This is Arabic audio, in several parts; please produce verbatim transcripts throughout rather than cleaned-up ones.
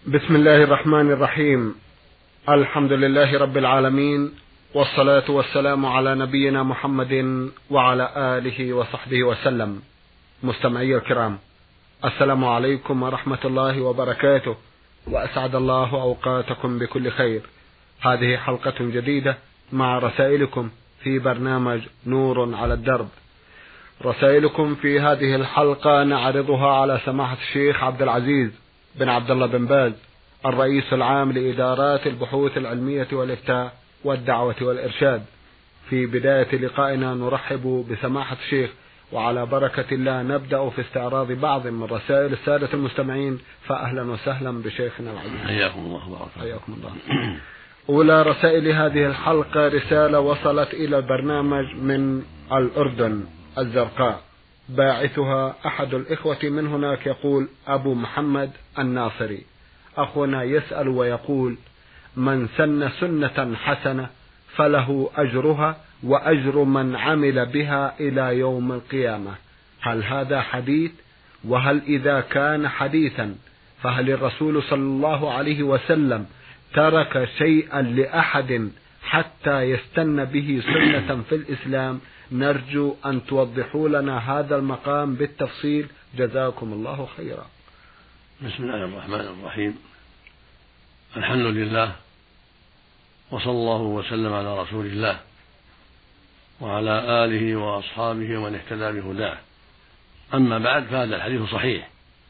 بسم الله الرحمن الرحيم. الحمد لله رب العالمين، والصلاة والسلام على نبينا محمد وعلى آله وصحبه وسلم. مستمعي الكرام، السلام عليكم ورحمة الله وبركاته، وأسعد الله أوقاتكم بكل خير. هذه حلقة جديدة مع رسائلكم في برنامج نور على الدرب. رسائلكم في هذه الحلقة نعرضها على سماحة الشيخ عبد العزيز بن عبد الله بن باز، الرئيس العام لإدارات البحوث العلمية والإفتاء والدعوة والإرشاد. في بداية لقائنا نرحب بسماحة الشيخ، وعلى بركة الله نبدأ في استعراض بعض من رسائل السادة المستمعين. فأهلا وسهلا بشيخنا العزيز. حياكم الله وبارك حياكم الله. أولى رسائل هذه الحلقة رسالة وصلت إلى البرنامج من الأردن الزرقاء، باعثها أحد الإخوة من هناك، يقول أبو محمد الناصري. أخونا يسأل ويقول: من سن سنة حسنة فله أجرها وأجر من عمل بها إلى يوم القيامة. هل هذا حديث؟ وهل إذا كان حديثا فهل الرسول صلى الله عليه وسلم ترك شيئا لأحد حتى يستن به سنة في الإسلام؟ نرجو أن توضحوا لنا هذا المقام بالتفصيل، جزاكم الله خيرا. بسم الله الرحمن الرحيم. الحمد لله، وصلى الله وسلم على رسول الله وعلى آله وأصحابه ومن اهتدى بهداه. أما بعد، فهذا الحديث صحيح،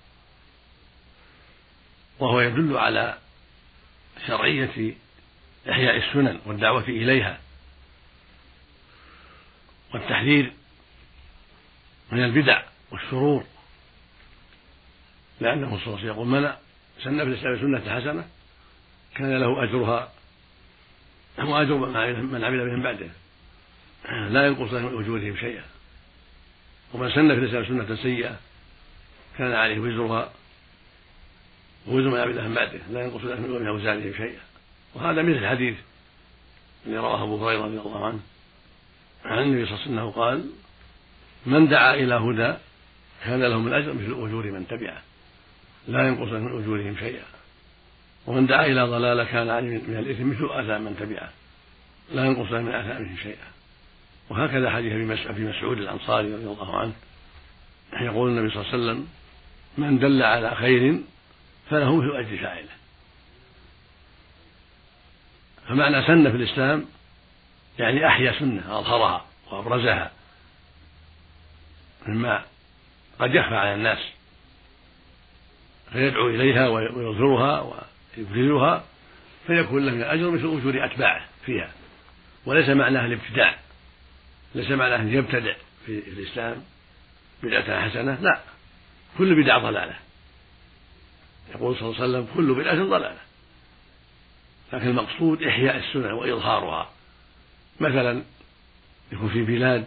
وهو يدل على شرعية إحياء السنن والدعوة إليها والتحذير من البدع والشرور، لأنه صلى الله عليه وسلم يقول: من سن في الإسلام سنة حسنة كان له أجرها وأجر من عمل بهم بعده، لا ينقص من أجورهم شيئا. ومن سن في الإسلام سنة سيئة كان عليه وزرها ووزر من عمل بهم بعده، لا ينقص من أوزارهم شيئا. وهذا مثل الحديث الذي رواه أبو هريرة رضي الله عنه عن النبي صلى الله عليه وسلم قال: من دعا إلى هدى كان له من أجر مثل أجور من تبعه، لا ينقص من أجورهم شيئا. ومن دعا إلى ضلالة كان عليه من الإثم مثل آثام من تبعه، لا ينقص من آثامهم شيئا. وهكذا حديث أبي مسعود الأنصاري رضي الله عنه يقول النبي صلى الله عليه وسلم: من دل على خير فله مثل أجر فاعله. فمعنى سنة في الإسلام يعني أحيا سنة، أظهرها وأبرزها مما قد يخفى على الناس، فيدعو إليها ويظهرها ويبرزها، فيكون له من الأجر مثل أجور أتباعه فيها. وليس معناها الابتداع، ليس معناها أن يبتدع في الإسلام بدعة حسنة، لا، كل بدعة ضلالة. يقول صلى الله عليه وسلم: كل بدعة ضلالة. لكن المقصود إحياء السنة وإظهارها. مثلا يكون في بلاد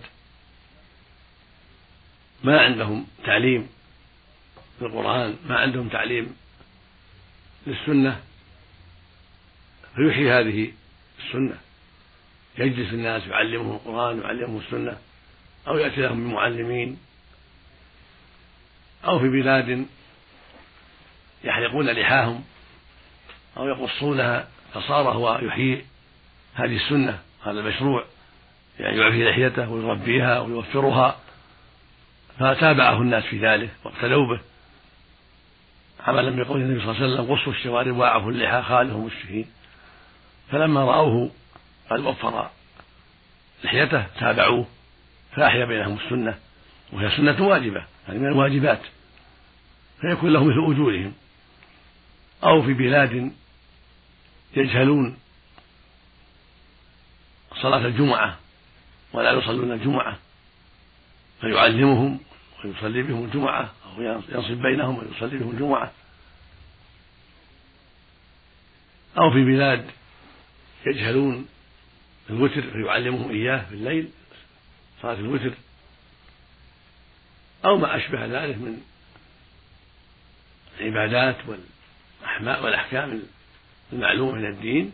ما عندهم تعليم للقرآن، ما عندهم تعليم للسنة، فيحيي هذه السنة، يجلس الناس يعلمهم القرآن ويعلمهم السنة، أو يأتي لهم بمعلمين. أو في بلاد يحلقون لحاهم أو يقصونها، فصار هو يحيي هذه السنة، هذا المشروع، يعني يعفي لحيته ويربيها ويوفرها، فتابعه الناس في ذلك واقتدوا به، عملا بقول النبي صلى الله عليه وسلم: قصوا الشوارب واعفوا اللحى خالهم الشهيد. فلما رأوه قد وفر لحيته تابعوه، فأحيا بينهم السنة، وهي سنة واجبة، يعني من الواجبات، فيكون له مثل أجورهم. أو في بلاد يجهلون صلاة الجمعة ولا يصلون الجمعة، فيعلمهم ويصلي بهم الجمعة، أو ينصب بينهم ويصلي بهم الجمعة. أو في بلاد يجهلون الوتر فيعلمهم إياه في الليل، صلاة الوتر، أو ما أشبه ذلك من العبادات والأحكام المعلومة من الدين،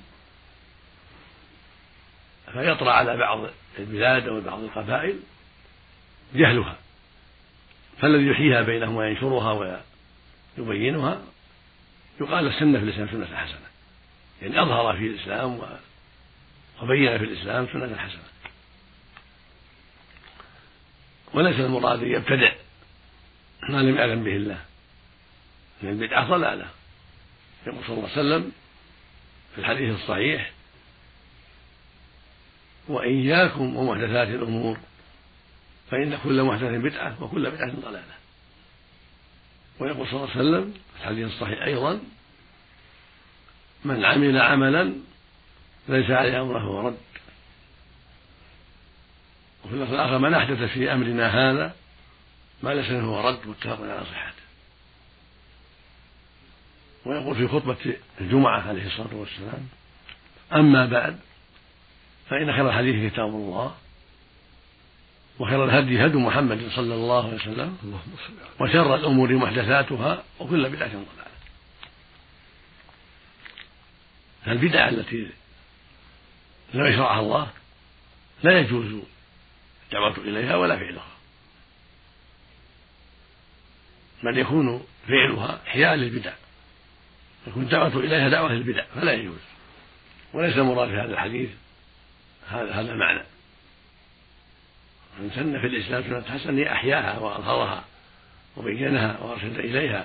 فيطرأ على بعض البلاد أو بعض القبائل جهلها، فالذي يحييها بينهم وينشرها ويبينها يقال سنة في الإسلام سنة حسنة، يعني أظهر في الإسلام وبين في الإسلام سنة حسنة. وليس المراد يبتدع ما لم يعلم به الله، ان البدعة ضلالة. يقول صلى الله عليه وسلم في الحديث الصحيح: وإياكم ومحدثات الأمور فإن كل محدثة بدعة وكل بدعة ضلالة. ويقول صلى الله عليه وسلم في الحديث الصحيح أيضا: من عمل عملا ليس عليه أمره فهو رد. وفي اللفظ الآخر: من أحدث في أمرنا هذا ما ليس منه فهو رد. متفق على صحته. ويقول في خطبة الجمعة عليه الصلاة والسلام: أما بعد فإن خير الحديث كتاب الله، وخير الهدي هدي محمد صلى الله عليه وسلم، وشر الأمور محدثاتها وكل بدعة ضلالة. البدع التي لم يشرعها الله لا يجوز الدعوة إليها ولا فعلها، بل يكون فعلها إحياء للبدع، يكون الدعوة إليها دعوة للبدع فلا يجوز. وليس المراد في هذا الحديث هذا هذا المعنى. من سن في الإسلام سنة حسنة أحياها وأظهرها وبينها وأرشد إليها.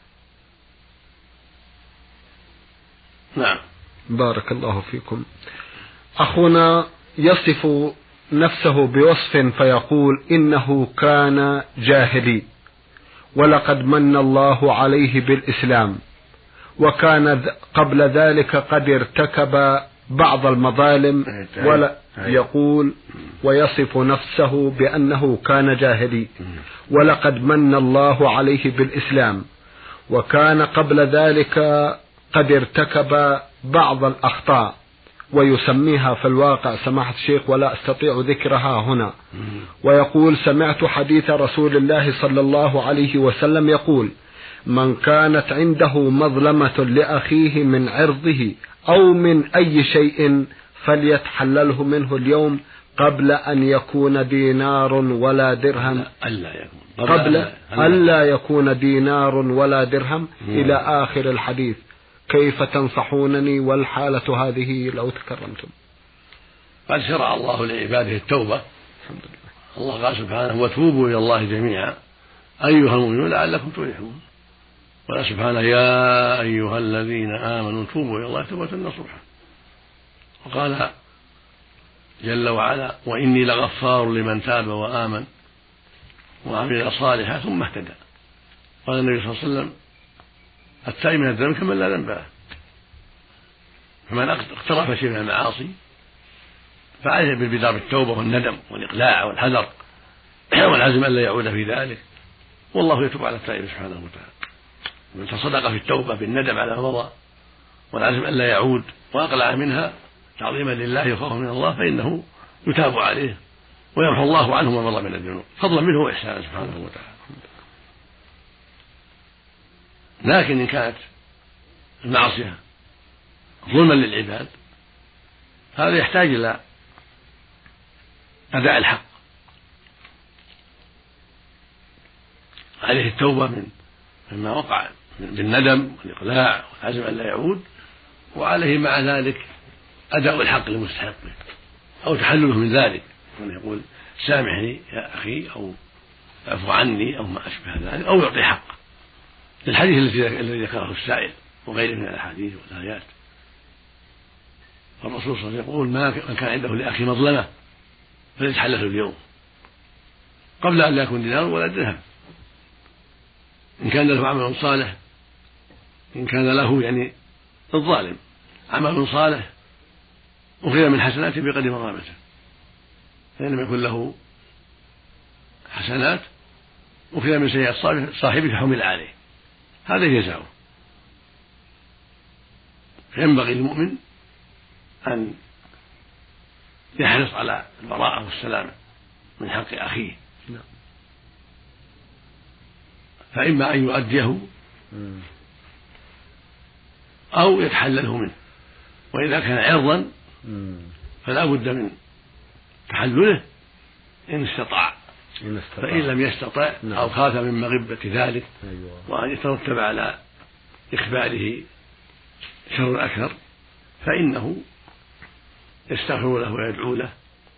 نعم. بارك الله فيكم. أخونا يصف نفسه بوصف فيقول: إنه كان جاهلي، ولقد من الله عليه بالإسلام، وكان قبل ذلك قد ارتكب بعض المظالم، ولا يقول ويصف نفسه بأنه كان جاهلي، ولقد من الله عليه بالإسلام، وكان قبل ذلك قد ارتكب بعض الأخطاء، ويسميها في الواقع سماحة الشيخ ولا أستطيع ذكرها هنا. ويقول: سمعت حديث رسول الله صلى الله عليه وسلم يقول: من كانت عنده مظلمة لأخيه من عرضه أو من أي شيء فليتحلله منه اليوم قبل أن يكون دينار ولا درهم، قبل ألا يكون دينار ولا درهم إلى آخر الحديث. كيف تنصحونني والحالة هذه لو تكرمتم؟ قد شرع الله لعباده التوبة. الله قال سبحانه: وتوبوا إلى الله جميعا أيها المؤمنون لعلكم تفلحون. وقال سبحانه: يا أيها الذين آمنوا توبوا إلى الله توبة نصوحا. وقال جل وعلا: وإني لغفار لمن تاب وآمن وعمل صالحا ثم اهتدى. قال النبي صلى الله عليه وسلم: التائب من الذنب كمن لا ذنب له. فمن اقترف شيء من المعاصي فعليه بالبدار بالتوبة والندم والإقلاع والحذر والعزم ألا يعود في ذلك، والله يتوب على التائب سبحانه وتعالى. من تصدق في التوبة بالندم على ما مضى والعزم ألا يعود وأقلع منها تعظيما لله وخوفا من الله فإنه يتاب عليه ويمحو الله عنه ما مضى من الذنوب فضلا منه وإحسانا سبحانه وتعالى. لكن إن كانت المعصية ظلما للعباد هذا يحتاج إلى أداء الحق، عليه التوبة من مما وقع بالندم والإقلاع والعزم أن لا يعود، وعليه مع ذلك أداء الحق لمستحقه أو تحلله من ذلك، يقول سامحني يا أخي أو اعفو عني أو ما أشبه ذلك، أو يعطي حق للحديث الذي ذكره السائل وغيره من الأحاديث والآيات. فالرسول صلى الله عليه وسلم يقول: ما كان عنده لأخي مظلمة فليتحلله اليوم قبل أن لا يكون دينار ولا درهم. إن كان له عمل صالح، إن كان له يعني الظالم عمل صالح أخذ من حسناته بقدر مظلمته، فإن لم يكن له حسنات أخذ من سيئات صاحبه حمل عليه، هذا جزاؤه. فينبغي للمؤمن أن يحرص على البراءة والسلامة من حق أخيه، فإما أن يؤديه أو يتحلله منه، وإذا كان عرضا فلا بد من تحلله إن استطاع، فإن لم يستطع أو خاف من مغبة ذلك وأن يترتب على إخباره شر أكثر فإنه يستغفر له ويدعو له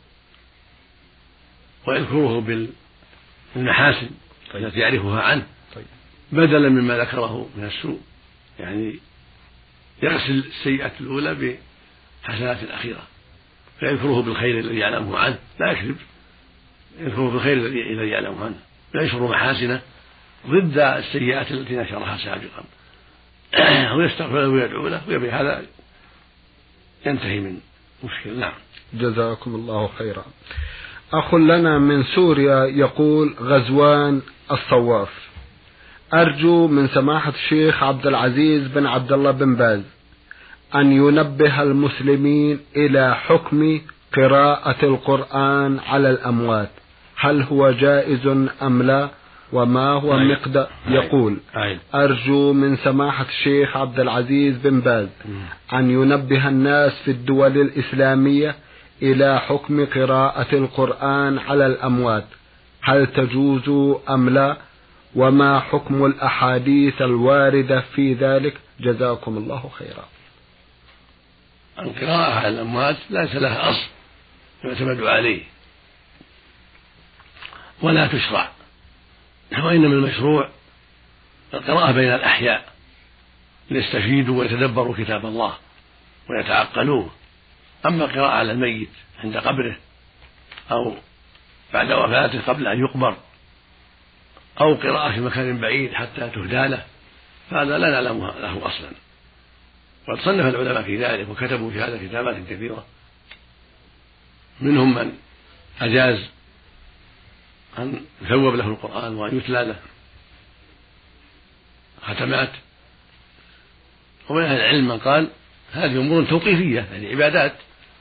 ويذكره بالمحاسن التي يعرفها عنه بدلا مما ذكره من السوء، يعني يغسل السيئة الأولى بحسنات الأخيرة، فيذكره بالخير الذي يعلمه عنه، لا يكذب، يذكره بالخير الذي يعلمه عنه، وينشر محاسنه ضد السيئات التي نشرها سابقا ويستغفر له ويدعو له، وبهذا ينتهي من مشكل. نعم. جزاكم الله خيرا. أخ لنا من سوريا يقول: غزوان الصواف، أرجو من سماحة الشيخ عبد العزيز بن عبد الله بن باز أن ينبه المسلمين إلى حكم قراءة القرآن على الأموات، هل هو جائز أم لا، وما هو مقدار؟ يقول: أرجو من سماحة الشيخ عبد العزيز بن باز أن ينبه الناس في الدول الإسلامية إلى حكم قراءة القرآن على الأموات، هل تجوز أم لا، وما حكم الأحاديث الواردة في ذلك، جزاكم الله خيرا. القراءة على الأموات ليس لها أصل يعتمد عليه ولا تشرع، وإنما المشروع القراءة بين الأحياء ليستفيدوا ويتدبروا كتاب الله ويتعقلوه. أما القراءة على الميت عند قبره أو بعد وفاته قبل أن يقبر أو قراءة في مكان بعيد حتى تهدى له، فهذا لا نعلم له أصلا، وقد صنف العلماء في ذلك وكتبوا في هذا كتابات كثيرة، منهم من أجاز أن يثوب له القرآن وأن يتلى له ختمات، ومن أهل العلم من قال هذه أمور توقيفية يعني عبادات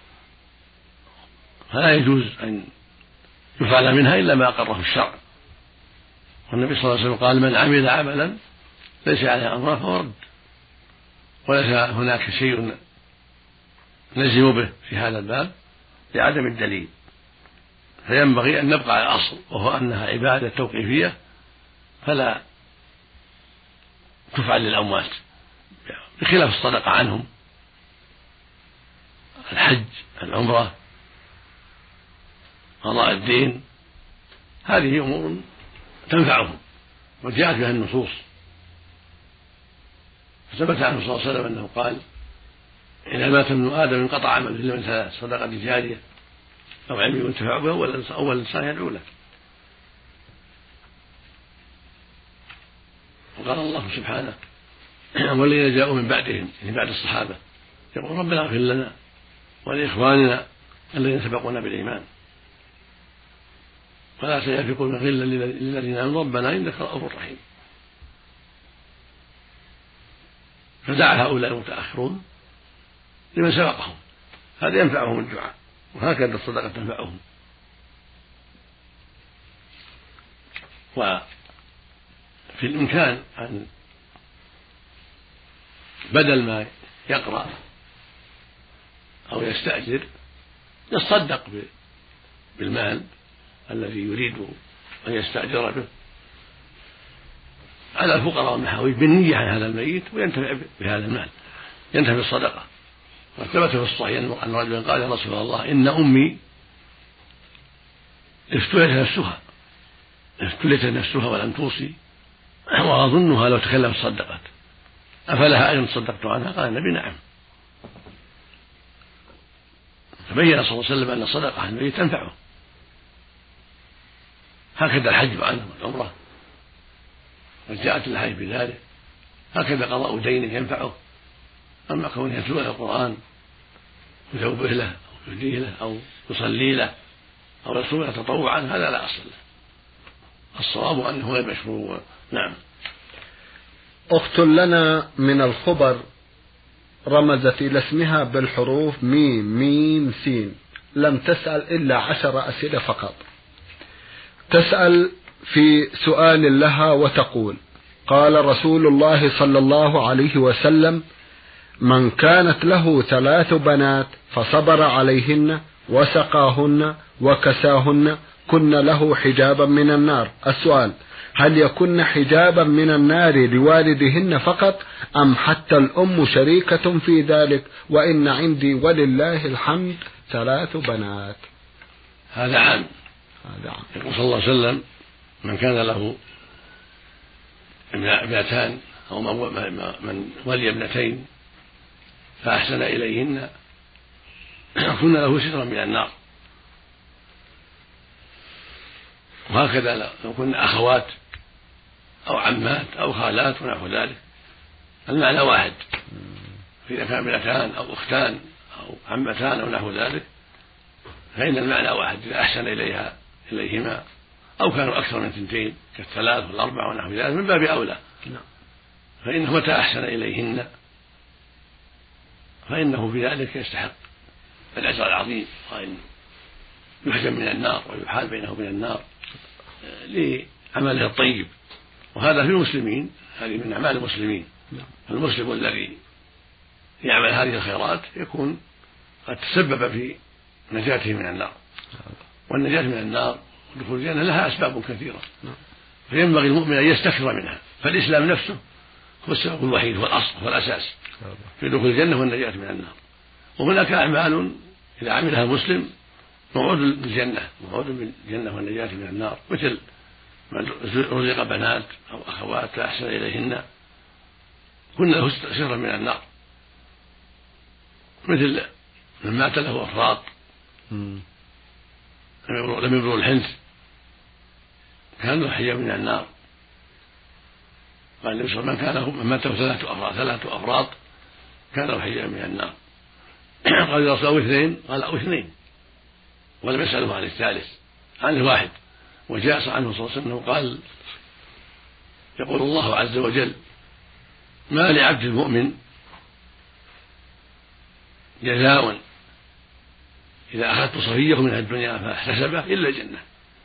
فلا يجوز أن يفعل منها إلا ما أقره الشرع، والنبي صلى الله عليه وسلم قال: من عمل عملا ليس عليه أمرنا فهو رد، وليس هناك شيء نلزم به في هذا الباب لعدم الدليل، فينبغي أن نبقى على الأصل وهو أنها عبادة توقيفية فلا تفعل للأموات، بخلاف الصدقة عنهم، الحج، العمرة، قضاء الدين، هذه أمور تنفعهم وجاءت بها النصوص، فثبت عنه صلى الله عليه وسلم أنه قال: إذا مات ابن آدم انقطع عمله إلا من ثلاث: صدقة جارية أو علم ينتفع به أو الإنسان يدعو له. وقال الله سبحانه: والذين جاءوا من بعدهم يعني بعد الصحابة يقول: ربنا اغفر لنا ولإخواننا الذين سبقونا بالإيمان ولا تجعل في قلوبنا غلا للذين آمنوا ربنا إنك رؤوف رحيم. فدعا هؤلاء المتأخرون لمن سبقهم، هذا ينفعهم الدعاء، وهكذا الصدقة تنفعهم. وفي الإمكان أن بدل ما يقرأ أو يستأجر يصدق بالمال الذي يريد أن يستأجر به على الفقراء والمحاويج بالنية عن هذا الميت وينتفع بهذا المال، ينتفع بالصدقة. وثبت في الصحيح أن رجلا قال: يا رسول الله إن أمي افتلت نفسها افتلت نفسها ولم توصي وأظنها لو تكلمت صدقت، أفلها أجر صدقت عنها؟ قال النبي: نعم. فبين صلى الله عليه وسلم أن الصدقة عن الميت تنفعه، هكذا الحج عنه والعمرة وجاءت الحج بذلك، هكذا قضاء دينه ينفعه. أما كونه يتلو له القرآن يثوبه له أو يهديه له أو يصلي له أو يصوم له تطوعا هذا لا أصل له، الصواب أنه غير مشروع. نعم. أخت لنا من الخبر رمزت إلى اسمها بالحروف ميم ميم سين، لم تسأل إلا عشر أسئلة فقط. تسأل في سؤال لها وتقول: قال رسول الله صلى الله عليه وسلم: من كانت له ثلاث بنات فصبر عليهن وسقاهن وكساهن كن له حجابا من النار. السؤال: هل يكن حجابا من النار لوالدهن فقط أم حتى الأم شريكة في ذلك؟ وإن عندي ولله الحمد ثلاث بنات. هذا عام. هذا عام. يقول صلى الله عليه وسلم: من كان له ابنتان أو من ولي ابنتين فأحسن إليهن كن له سترا من النار. وهكذا لو كن أخوات أو عمات أو خالات ونحو ذلك المعنى واحد. فإذا كان ابنتان أو أختان أو عمتان أو نحو ذلك فإن المعنى واحد إذا أحسن إليها إليهما، أو كانوا أكثر من اثنتين كالثلاث والأربع ونحو ذلك من باب أولى. فإنه متى أحسن إليهن فإنه في ذلك يستحق الأجر العظيم، وأن يحجم من النار ويحال بينه وبين النار لعمله الطيب. وهذا في المسلمين، هذه من أعمال المسلمين. المسلم الذي يعمل هذه الخيرات يكون قد تسبب في نجاته من النار، والنجاة من النار ودخول الجنة لها أسباب كثيرة، فينبغي المؤمن أن يستكثر منها. فالإسلام نفسه هو السبب الوحيد، هو الأصل، هو الأساس في دخول الجنة والنجاة من النار. وهناك أعمال إذا عملها المسلم موعود بالجنة، موعود بالجنة والنجاة من النار، مثل من رزق بنات أو أخوات فأحسن إليهن كن له سترا من النار، مثل من مات له أفراط لم يبلغ الحنث كان له حجاب من النار. قال النبي صلى الله عليه وسلم: من كان من مات له ثلاثة أفراط ثلاثة أفراط كان له حجاب من النار. قال يا رسول الله: اثنين؟ قال: أو اثنين، ولم يسأله عن الثالث، عن الواحد. وجاء عنه صلى الله عليه وسلم قال: يقول الله عز وجل: ما لعبد المؤمن جزاء إذا أخذت صفيه من الدنيا فاحتسبه إلا الجنة.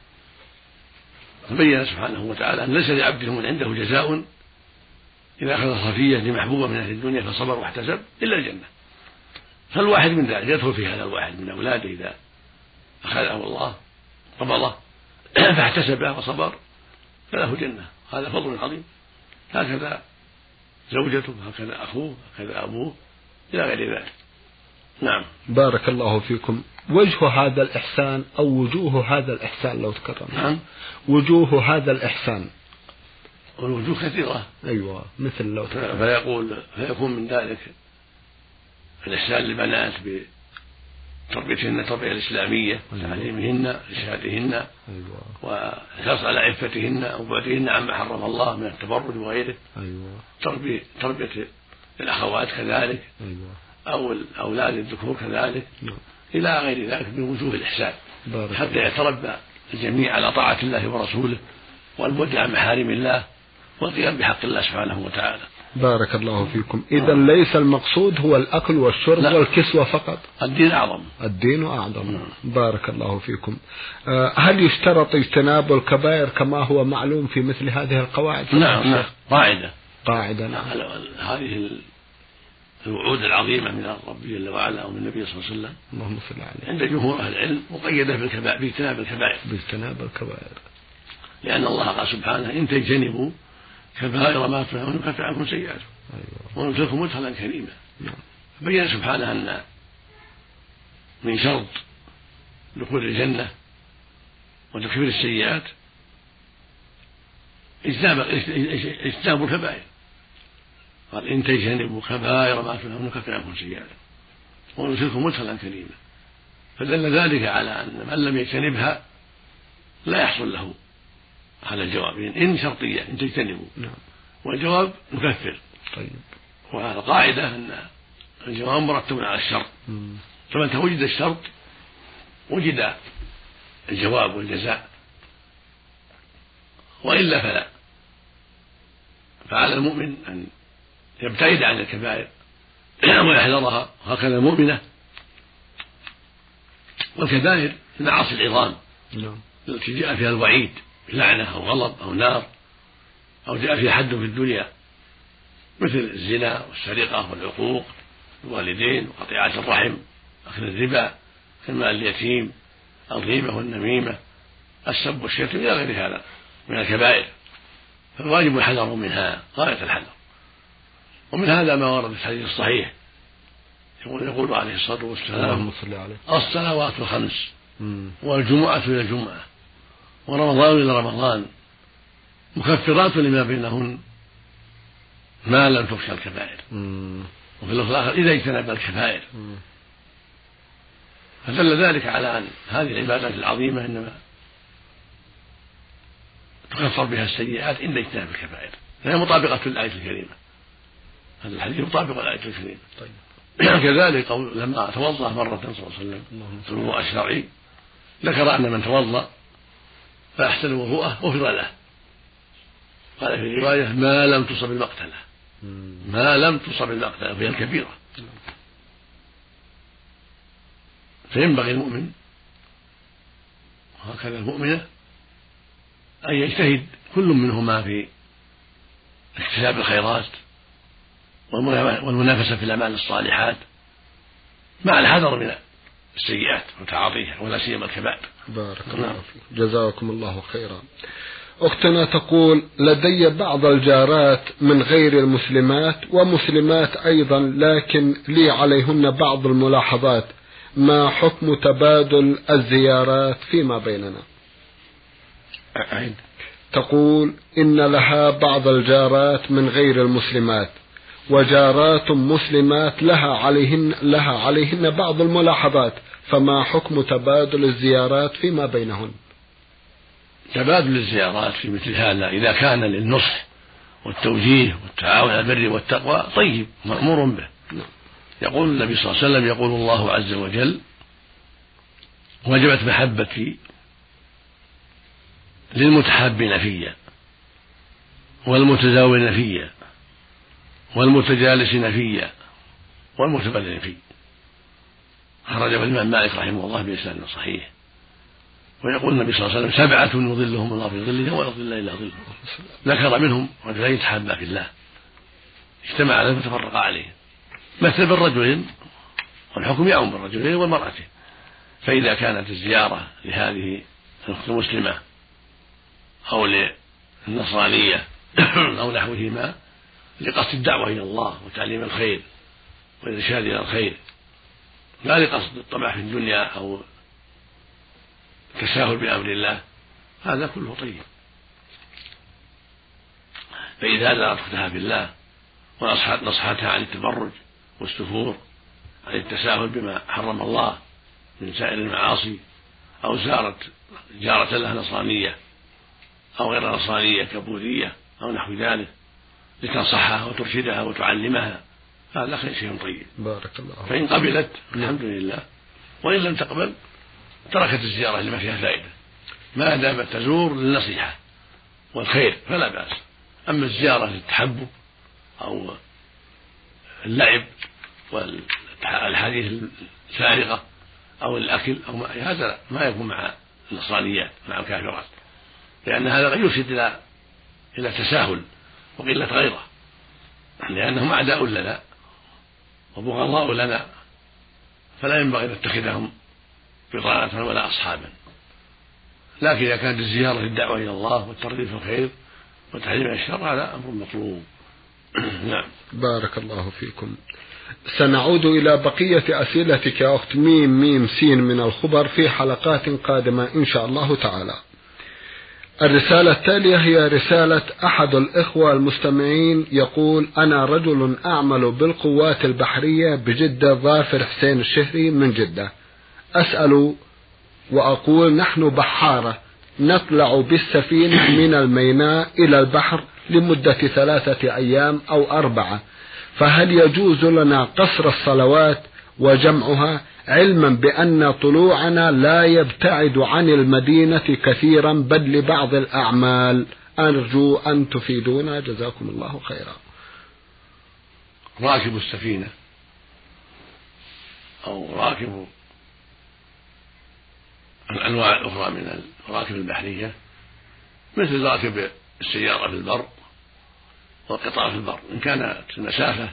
فبين سبحانه وتعالى أن ليس لعبد المؤمن عنده جزاء إذا أخذ صفية لمحبوبة من أهل الدنيا فصبر واحتسب إلا الجنة. فالواحد من ذلك يدخل في هذا الواحد من أولاده إذا أخذه الله قبضه فاحتسبه وصبر فله جنة. هذا فضل عظيم. هكذا زوجته، هكذا أخوه، هكذا أبوه، إلى غير ذلك. نعم. بارك الله فيكم. وجه هذا الإحسان أو وجوه هذا الإحسان لو تكرم. نعم. وجوه هذا الإحسان. والوجوه كثيرة. أيوة، مثل لو تكرم. فيقول فيكون من ذلك الإحسان للبنات بتربيتهن التربية الإسلامية وتعليمهن لشهادهن، أيوة، والحرص على عفتهن وبعدهن عما حرم الله من التبرج وغيره. أيوة. تربية تربية الأخوات كذلك، أيوة. أو الأولاد الذكور كذلك، نعم. إلى غير ذلك من وجوه الإحسان، حتى يتربى الجميع على طاعة الله ورسوله والبعد عن محارم الله والقيام بحق الله سبحانه وتعالى. بارك الله فيكم. إذا ليس المقصود هو الأكل والشرب لا. والكسوة فقط. الدين أعظم. الدين أعظم. م. بارك الله فيكم. هل يشترط اجتناب الكبائر كما هو معلوم في مثل هذه القواعد؟ نعم نعم، قاعدة قاعدة نعم. هذه الوعود العظيمة من الرب جل وعلا أو من النبي صلى الله عليه وسلم اللهم صل عليه عند جمهور أهل العلم مقيدة بالكبائر، باجتناب الكبائر، باجتناب الكبائر، لأن الله قال سبحانه: إن تجتنبوا كبائر ما تنهون نكفر عنكم سيئاتكم وندخلكم مدخلا كريما. بين سبحانه أن من شرط دخول الجنة وتكفير السيئات اجتناب الكبائر. قال: إن تجتنبوا كبائر ما تنهون نكفر عنكم سيئاتكم وندخلكم مدخلا كريما. فدل ذلك على أن من لم يجتنبها لا يحصل له هذا الجواب. إن شرطية، إن تجتنبوا، نعم. والجواب نكفر. طيب. والقاعدة أن الجواب مرتب على الشرط، فمتى وجد الشرط وجد الجواب والجزاء، وإلا فلا. فعلى المؤمن أن يبتعد عن الكبائر ويحذرها، وهكذا المؤمنة. والكبائر المعاصي العظام التي جاء فيها الوعيد لعنة أو غضب أو نار، أو جاء فيها حد في الدنيا مثل الزنا والسرقة والعقوق الوالدين وقطيعة الرحم، أكل الربا، المال اليتيم، الغيبة والنميمة، السب والشتم، إلى غير هذا من الكبائر. فالواجب الحذر منها غاية الحذر. ومن هذا ما ورد في الحديث الصحيح يقول, يقول عليه الصلاة والسلام الصلوات الخمس والجمعة إلى الجمعة ورمضان إلى رمضان مكفرات لما بينهن ما لم تخشى الكبائر. وفي اللفظ الآخر إذا اجتنب الكبائر. فدل ذلك على أن هذه العبادات العظيمة إنما تكفر بها السيئات إلا اجتناب الكبائر، فهي مطابقة للآية الكريمة. هذا الحديث مطابق للآية الكريمة. طيب. كذلك قول لما توضأ مرة صلى الله عليه وسلم في الوضوء الشرعي ذكر أن من توضأ فأحسن وضوءه غفر له. قال في رواية ما لم تصب المقتلة، ما لم تصب المقتلة وهي الكبيرة. فينبغي المؤمن وهكذا المؤمنة أن يجتهد كل منهما في اكتساب الخيرات والمنافسة في الأعمال الصالحات مع الحذر من السيئات وتعاطيها ولا سيما الكبائر. بارك الله فيك، جزاكم الله خيرا. أختنا تقول لدي بعض الجارات من غير المسلمات ومسلمات أيضا، لكن لي عليهن بعض الملاحظات، ما حكم تبادل الزيارات فيما بيننا؟ أعيد. تقول إن لها بعض الجارات من غير المسلمات وجارات مسلمات لها عليهن لها عليهن بعض الملاحظات، فما حكم تبادل الزيارات فيما بينهن؟ تبادل الزيارات في مثل هذا إذا كان للنصح والتوجيه والتعاون على البر والتقوى طيب مأمور به. يقول النبي صلى الله عليه وسلم يقول الله عز وجل وجبت محبتي للمتحابين فيا والمتزاورين فيا والمتجالسين فيا والمتبادلين فيا. خرجه الإمام مالك رحمه الله بإسناد صحيح. ويقول النبي صلى الله عليه وسلم سبعة يظلهم الله في ظله ولا ظل إلا ظله. ذكر منهم رجلين يتحابا في الله اجتمع عليه وتفرق عليه، مثل بالرجلين والحكم يعم بالرجلين والمرأة. فإذا كانت الزيارة لهذه الأخت المسلمة أو للنصرانية أو نحوهما لقصد الدعوة إلى الله وتعليم الخير والإرشاد إلى الخير لا لقصد الطمع في الدنيا أو التساهل بأمر الله، هذا كله طيب. فإذا زارت أختها بالله ونصحتها عن التبرج والسفور عن التساهل بما حرم الله من سائر المعاصي، أو زارت جارة لها نصرانية أو غير نصرانية كبوذية أو نحو ذلك لتنصحها وترشدها وتعلمها، هذا شيء طيب. بارك الله. فإن قبلت الحمد لله، وإن لم تقبل تركت الزيارة لما فيها فائدة، ما دامت تزور للنصيحة والخير فلا بأس. أما الزيارة للتحبب أو اللعب والحديث الفارغة أو الأكل أو ما هذا ما يكون مع النصرانيات مع الكافرات، لأن هذا يرشد إلى إلى تساهل وقلة غيره، لأنهم أعداء لنا وبغضاء لنا، فلا ينبغي أن نتخذهم بطانة ولا أصحابا. لكن إذا كانت الزيارة للدعوة إلى الله والترغيب في الخير وتحريم الشر هذا أمر مطلوب. نعم. بارك الله فيكم. سنعود إلى بقية أسئلتك يا أخت ميم ميم سين من الخبر في حلقات قادمة إن شاء الله تعالى. الرسالة التالية هي رسالة أحد الإخوة المستمعين، يقول أنا رجل أعمل بالقوات البحرية بجدة، ظافر حسين الشهري من جدة. أسأل وأقول نحن بحارة نطلع بالسفينة من الميناء إلى البحر لمدة ثلاثة أيام أو أربعة، فهل يجوز لنا قصر الصلوات وجمعها، علما بأن طلوعنا لا يبتعد عن المدينة كثيرا بل لبعض الأعمال؟ أرجو أن تفيدونا جزاكم الله خيرا. راكب السفينة أو راكب الأنواع الأخرى من الراكب البحرية مثل راكب السيارة في البر والقطار في البر، إن كانت المسافة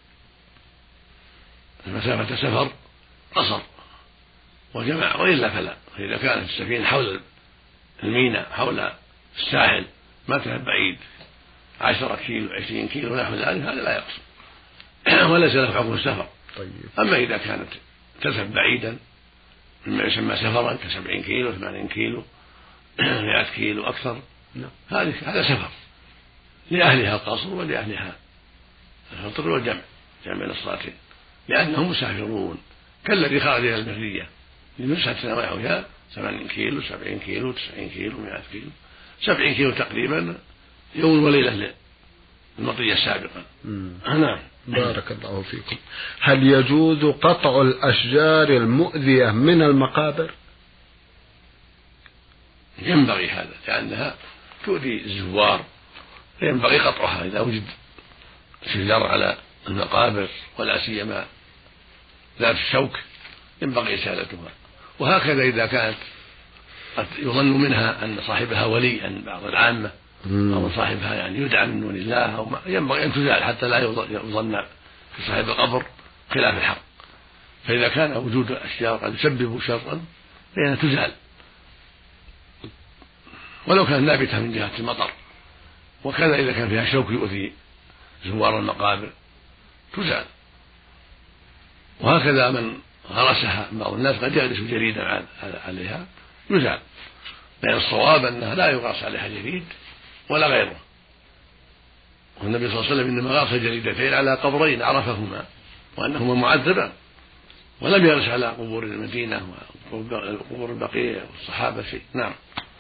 مسافة سفر قصر وجمع، وإلا فلا. فإذا كانت السفينة حول الميناء حول الساحل ما كانت بعيد عشرة كيلو عشرين كيلو نحو ذلك هذا لا يقصر وليس له حكم السفر. طيب. أما إذا كانت تذهب بعيدا مما يسمى سفرا كسبعين كيلو ثمانين كيلو مئة كيلو أكثر هذا هذا سفر لأهلها القصر ولأهلها الفطر والجمع جمع الصلاتين لأنهم مسافرون كالذي خرج إلى البرية لنسعة نواحيها ثمانين كيلو سبعين كيلو تسعين كيلو مئة كيلو سبعين كيلو تقريبا يوم وليلة المطية السابقة. نعم. بارك الله فيكم. هل يجوز قطع الأشجار المؤذية من المقابر؟ ينبغي هذا لأنها تؤذي الزوار ينبغي قطعها إذا وجد شجر على المقابر ولا سيما ذات الشوك ينبغي إزالتها. وهكذا إذا كانت قد يظن منها أن صاحبها ولي عن بعض العامة أو صاحبها يعني يدعى من دون الله أو ما ينبغي أن تزال حتى لا يظن في صاحب القبر خلاف الحق. فإذا كان وجود أشجار قد يسبب شرا فإنها تزال ولو كانت نابتة من جهة المطر. وكذا إذا كان فيها شوك يؤذي زوار المقابر تزال. وهكذا من غرسها بعض الناس قد يغرس جريدا عليها يزال لأن الصواب أنها لا يغرس عليها جريد ولا غيره. والنبي صلى الله عليه وسلم إنما غرس جريدتين على قبرين عرفهما وأنهما معذبان ولم يغرس على قبور المدينة وقبور البقيع والصحابة شيء. نعم.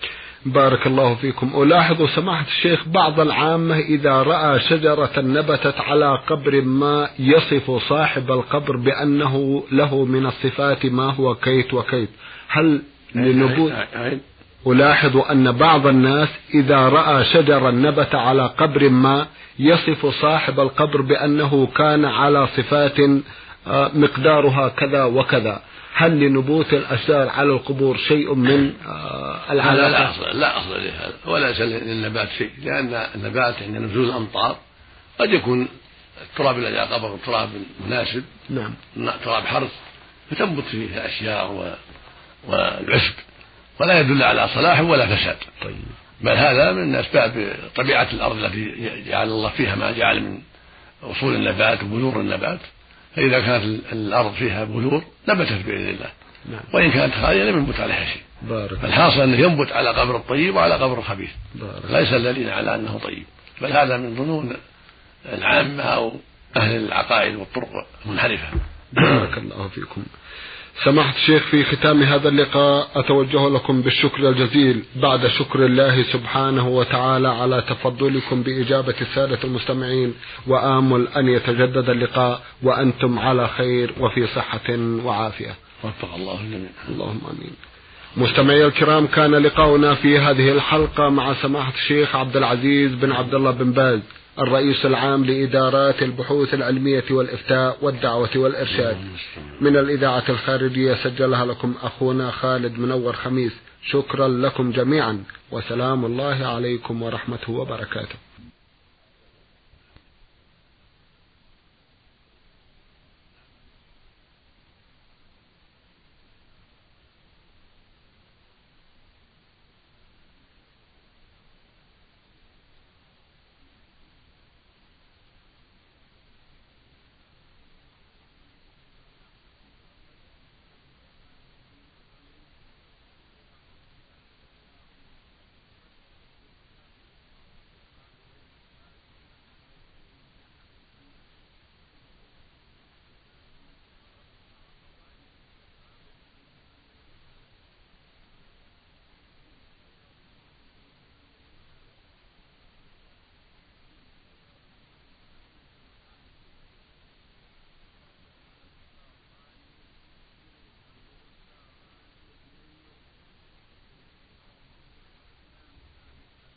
بارك الله فيكم. ألاحظ سماحة الشيخ بعض العامة إذا رأى شجرة نبتت على قبر ما يصف صاحب القبر بأنه له من الصفات ما هو كيت وكيت. هل لنبوت؟ ألاحظ أن بعض الناس إذا رأى شجرا نبت على قبر ما يصف صاحب القبر بأنه كان على صفات مقدارها كذا وكذا. هل لنبوت الأشجار على القبور شيء من العلاقة؟ لا أصل لا أصل لهذا ولا أصل للنبات شيء لأن النبات عند نزول الأمطار قد يكون التراب الذي على القبر تراب مناسب. نعم. تراب حرث فتنبت فيه الأشجار والعشب ولا يدل على صلاح ولا فساد. طيب. بل هذا من أسباب طبيعة الأرض التي جعل الله فيها ما جعل من أصول النبات وبذور النبات. فإذا كانت الأرض فيها بذور نبتت بإذن الله. نعم. وإن كانت خالية لم ينبت عليها شيء. الحاصل أنه ينبت على قبر الطيب وعلى قبر الخبيث ليس الذين على أنه طيب بل هذا من ظنون العامة أو أهل العقائد والطرق المنحرفة. بارك الله فيكم. سماحة الشيخ في ختام هذا اللقاء أتوجه لكم بالشكر الجزيل بعد شكر الله سبحانه وتعالى على تفضلكم بإجابة السادة المستمعين وآمل أن يتجدد اللقاء وأنتم على خير وفي صحة وعافية. وفق الله الجميع. اللهم آمين. مستمعي الكرام كان لقاؤنا في هذه الحلقة مع سماحة الشيخ عبد العزيز بن عبد الله بن باز الرئيس العام لإدارات البحوث العلمية والإفتاء والدعوة والإرشاد من الإذاعة الخارجية سجلها لكم أخونا خالد منور خميس. شكرا لكم جميعا وسلام الله عليكم ورحمته وبركاته.